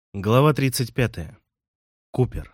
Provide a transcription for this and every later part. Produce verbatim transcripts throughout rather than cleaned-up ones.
Глава тридцать пятая. Купер.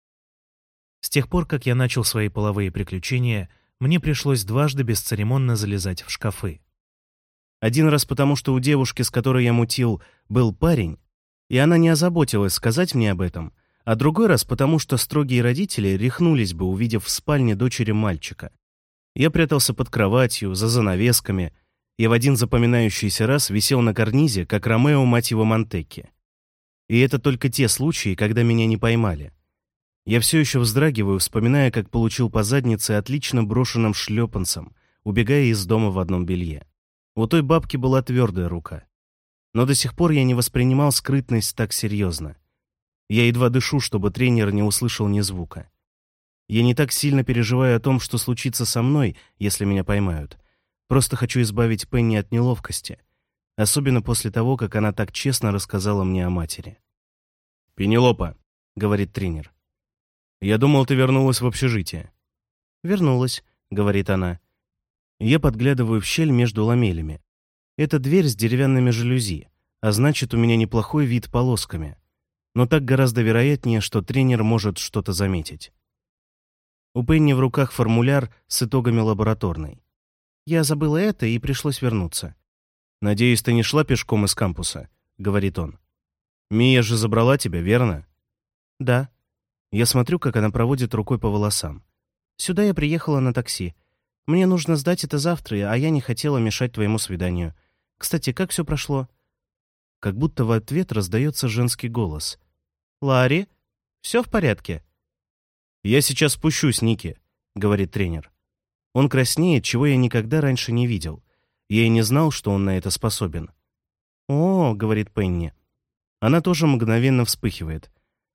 С тех пор, как я начал свои половые приключения, мне пришлось дважды бесцеремонно залезать в шкафы. Один раз потому, что у девушки, с которой я мутил, был парень, и она не озаботилась сказать мне об этом, а другой раз потому, что строгие родители рехнулись бы, увидев в спальне дочери мальчика. Я прятался под кроватью, за занавесками, и в один запоминающийся раз висел на карнизе, как Ромео, мать его, Монтекки. И это только те случаи, когда меня не поймали. Я все еще вздрагиваю, вспоминая, как получил по заднице отлично брошенным шлепанцем, убегая из дома в одном белье. У той бабки была твердая рука. Но до сих пор я не воспринимал скрытность так серьезно. Я едва дышу, чтобы тренер не услышал ни звука. Я не так сильно переживаю о том, что случится со мной, если меня поймают. Просто хочу избавить Пенни от неловкости. Особенно после того, как она так честно рассказала мне о матери. «Пенелопа», — говорит тренер, — «я думал, ты вернулась в общежитие». «Вернулась», — говорит она. Я подглядываю в щель между ламелями. Это дверь с деревянными жалюзи, а значит, у меня неплохой вид полосками. Но так гораздо вероятнее, что тренер может что-то заметить. У Пенни в руках формуляр с итогами лабораторной. Я забыла это, и пришлось вернуться. «Надеюсь, ты не шла пешком из кампуса», — говорит он. «Мия же забрала тебя, верно?» «Да». Я смотрю, как она проводит рукой по волосам. «Сюда я приехала на такси. Мне нужно сдать это завтра, а я не хотела мешать твоему свиданию. Кстати, как все прошло?» Как будто в ответ раздается женский голос. «Ларри, все в порядке?» «Я сейчас спущусь, Ники», — говорит тренер. Он краснеет, чего я никогда раньше не видел. Я и не знал, что он на это способен. «О», — говорит Пенни. Она тоже мгновенно вспыхивает.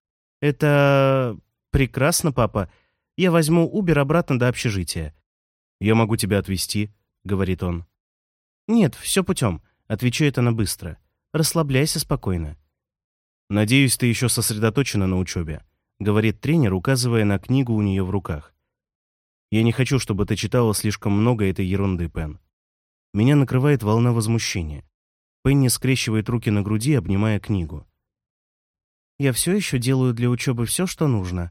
«Это прекрасно, папа. Я возьму Убер обратно до общежития». «Я могу тебя отвезти», — говорит он. «Нет, все путем», — отвечает она быстро. «Расслабляйся спокойно». «Надеюсь, ты еще сосредоточена на учебе», — говорит тренер, указывая на книгу у нее в руках. «Я не хочу, чтобы ты читала слишком много этой ерунды, Пен». Меня накрывает волна возмущения. Пенни скрещивает руки на груди, обнимая книгу. «Я все еще делаю для учебы все, что нужно».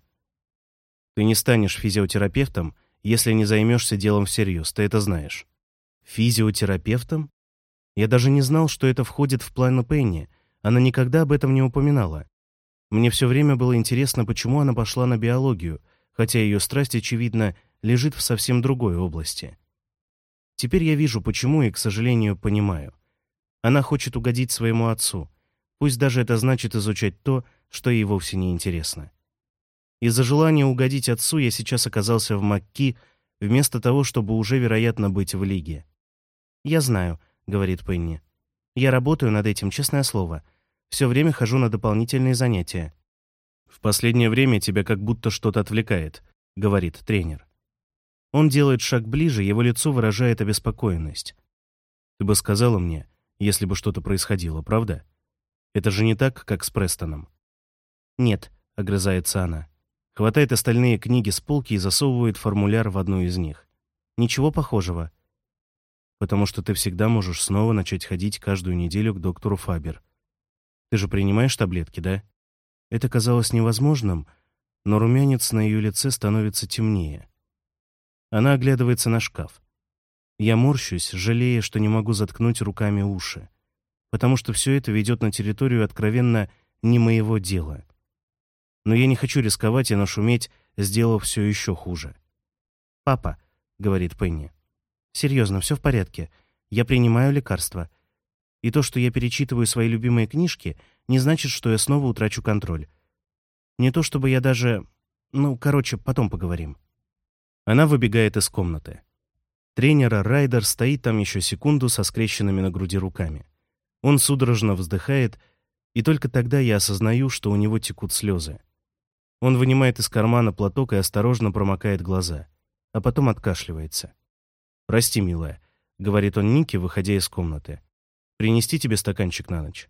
«Ты не станешь физиотерапевтом, если не займешься делом всерьез, ты это знаешь». «Физиотерапевтом?» Я даже не знал, что это входит в планы Пенни. Она никогда об этом не упоминала. Мне все время было интересно, почему она пошла на биологию, хотя ее страсть, очевидно, лежит в совсем другой области. Теперь я вижу, почему, и, к сожалению, понимаю. Она хочет угодить своему отцу, пусть даже это значит изучать то, что ей вовсе не интересно. Из-за желания угодить отцу я сейчас оказался в МакКи, вместо того, чтобы уже, вероятно, быть в лиге. «Я знаю», — говорит Пенни. «Я работаю над этим, честное слово. Все время хожу на дополнительные занятия». «В последнее время тебя как будто что-то отвлекает», — говорит тренер. Он делает шаг ближе, его лицо выражает обеспокоенность. «Ты бы сказала мне, если бы что-то происходило, правда? Это же не так, как с Престоном». «Нет», — огрызается она. Хватает остальные книги с полки и засовывает формуляр в одну из них. «Ничего похожего». «Потому что ты всегда можешь снова начать ходить каждую неделю к доктору Фабер. Ты же принимаешь таблетки, да?» Это казалось невозможным, но румянец на ее лице становится темнее. Она оглядывается на шкаф. Я морщусь, жалея, что не могу заткнуть руками уши, потому что все это ведет на территорию откровенно не моего дела. Но я не хочу рисковать и нашуметь, сделав все еще хуже. «Папа», — говорит Пенни, — «серьезно, все в порядке. Я принимаю лекарства. И то, что я перечитываю свои любимые книжки, не значит, что я снова утрачу контроль. Не то чтобы я даже... Ну, короче, потом поговорим». Она выбегает из комнаты. Тренер Райдер стоит там еще секунду со скрещенными на груди руками. Он судорожно вздыхает, и только тогда я осознаю, что у него текут слезы. Он вынимает из кармана платок и осторожно промокает глаза, а потом откашливается. «Прости, милая», — говорит он Нике, выходя из комнаты. «Принести тебе стаканчик на ночь?»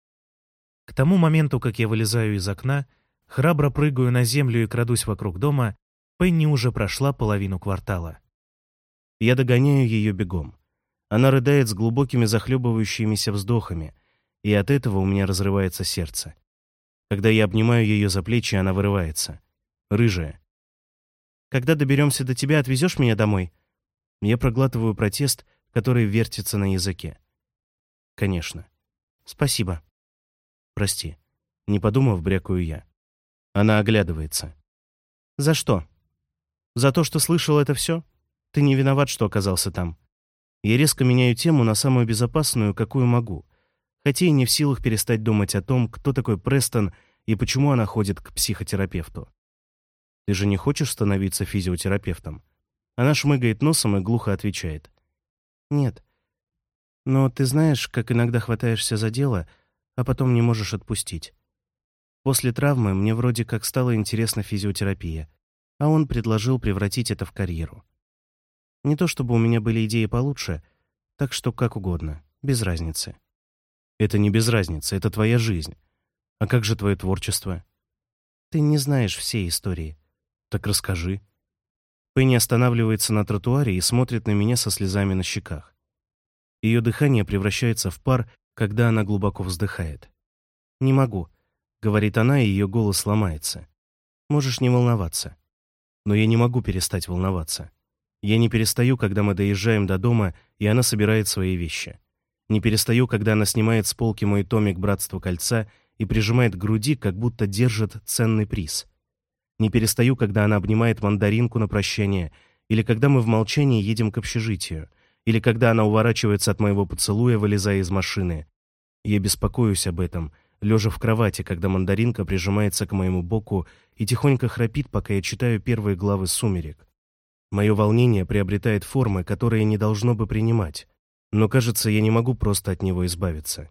К тому моменту, как я вылезаю из окна, храбро прыгаю на землю и крадусь вокруг дома, Пенни уже прошла половину квартала. Я догоняю ее бегом. Она рыдает с глубокими захлебывающимися вздохами, и от этого у меня разрывается сердце. Когда я обнимаю ее за плечи, она вырывается. Рыжая. Когда доберемся до тебя, отвезешь меня домой? Я проглатываю протест, который вертится на языке. Конечно. Спасибо. Прости. Не подумав, брякаю я. Она оглядывается. За что? За то, что слышал это все? Ты не виноват, что оказался там. Я резко меняю тему на самую безопасную, какую могу, хотя и не в силах перестать думать о том, кто такой Престон и почему она ходит к психотерапевту. Ты же не хочешь становиться физиотерапевтом? Она шмыгает носом и глухо отвечает. Нет. Но ты знаешь, как иногда хватаешься за дело, а потом не можешь отпустить. После травмы мне вроде как стала интересна физиотерапия, а он предложил превратить это в карьеру. Не то чтобы у меня были идеи получше, так что как угодно, без разницы. Это не без разницы, это твоя жизнь. А как же твое творчество? Ты не знаешь всей истории. Так расскажи. Пенни останавливается на тротуаре и смотрит на меня со слезами на щеках. Ее дыхание превращается в пар, когда она глубоко вздыхает. «Не могу», — говорит она, и ее голос ломается. «Можешь не волноваться». Но я не могу перестать волноваться. Я не перестаю, когда мы доезжаем до дома, и она собирает свои вещи. Не перестаю, когда она снимает с полки мой томик «Братство кольца» и прижимает к груди, как будто держит ценный приз. Не перестаю, когда она обнимает мандаринку на прощание, или когда мы в молчании едем к общежитию, или когда она уворачивается от моего поцелуя, вылезая из машины. Я беспокоюсь об этом, лежа в кровати, когда мандаринка прижимается к моему боку и тихонько храпит, пока я читаю первые главы «Сумерек». Мое волнение приобретает формы, которые не должно бы принимать, но, кажется, я не могу просто от него избавиться.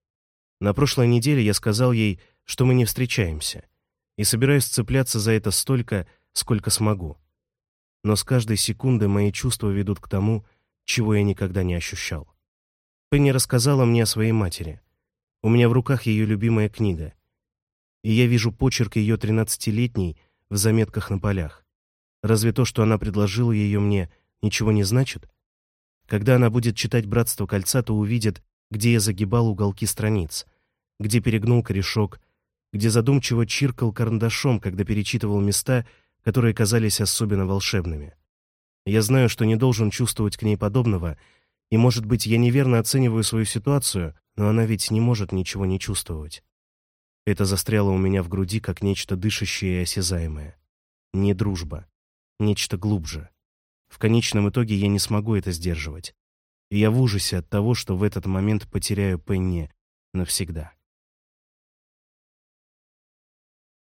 На прошлой неделе я сказал ей, что мы не встречаемся, и собираюсь цепляться за это столько, сколько смогу. Но с каждой секунды мои чувства ведут к тому, чего я никогда не ощущал. Пенни рассказала мне о своей матери. У меня в руках ее любимая книга, и я вижу почерк ее тринадцатилетней в заметках на полях. Разве то, что она предложила ее мне, ничего не значит? Когда она будет читать «Братство кольца», то увидит, где я загибал уголки страниц, где перегнул корешок, где задумчиво чиркал карандашом, когда перечитывал места, которые казались особенно волшебными. Я знаю, что не должен чувствовать к ней подобного, и, может быть, я неверно оцениваю свою ситуацию, но она ведь не может ничего не чувствовать. Это застряло у меня в груди, как нечто дышащее и осязаемое. Не дружба. Нечто глубже. В конечном итоге я не смогу это сдерживать. И я в ужасе от того, что в этот момент потеряю Пенни навсегда.